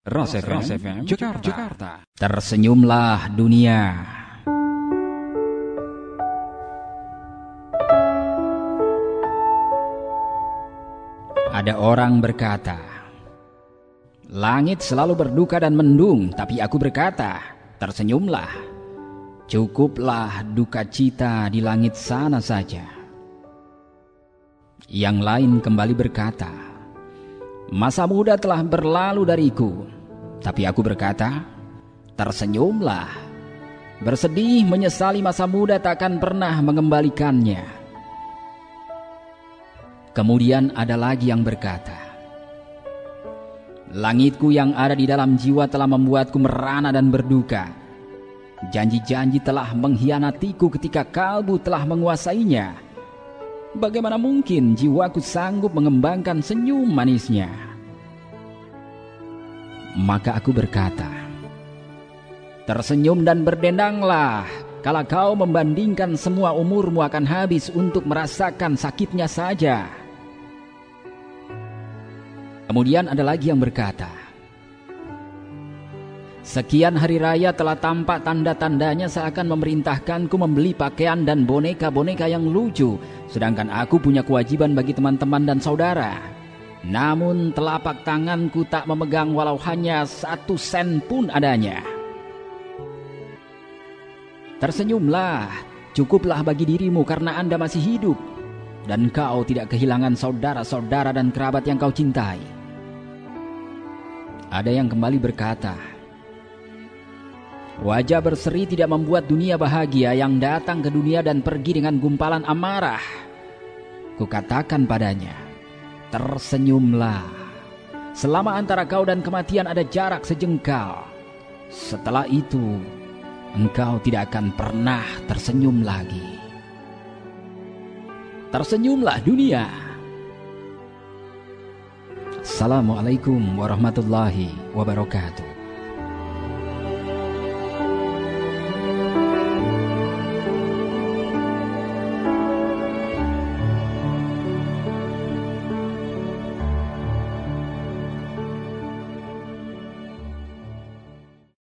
Ras FM Jakarta. Tersenyumlah dunia. Ada orang berkata, langit selalu berduka dan mendung, tapi aku berkata, tersenyumlah. Cukuplah duka cita di langit sana saja. Yang lain kembali berkata, masa muda telah berlalu dariku, tapi aku berkata, tersenyumlah. Bersedih menyesali masa muda takkan pernah mengembalikannya. Kemudian ada lagi yang berkata, langitku yang ada di dalam jiwa telah membuatku merana dan berduka. Janji-janji telah mengkhianatiku ketika kalbu telah menguasainya. Bagaimana mungkin jiwaku sanggup mengembangkan senyum manisnya? Maka aku berkata, tersenyum dan berdendanglah, kalau kau membandingkan semua umurmu akan habis untuk merasakan sakitnya saja. Kemudian ada lagi yang berkata, sekian hari raya telah tampak tanda-tandanya seakan memerintahkanku membeli pakaian dan boneka-boneka yang lucu, sedangkan aku punya kewajiban bagi teman-teman dan saudara. Namun telapak tanganku tak memegang walau hanya 1 sen pun adanya. Tersenyumlah, cukuplah bagi dirimu karena Anda masih hidup, dan kau tidak kehilangan saudara-saudara dan kerabat yang kau cintai. Ada yang kembali berkata, wajah berseri tidak membuat dunia bahagia yang datang ke dunia dan pergi dengan gumpalan amarah. Kukatakan padanya, tersenyumlah. Selama antara kau dan kematian ada jarak sejengkal. Setelah itu, engkau tidak akan pernah tersenyum lagi. Tersenyumlah dunia. Assalamualaikum warahmatullahi wabarakatuh.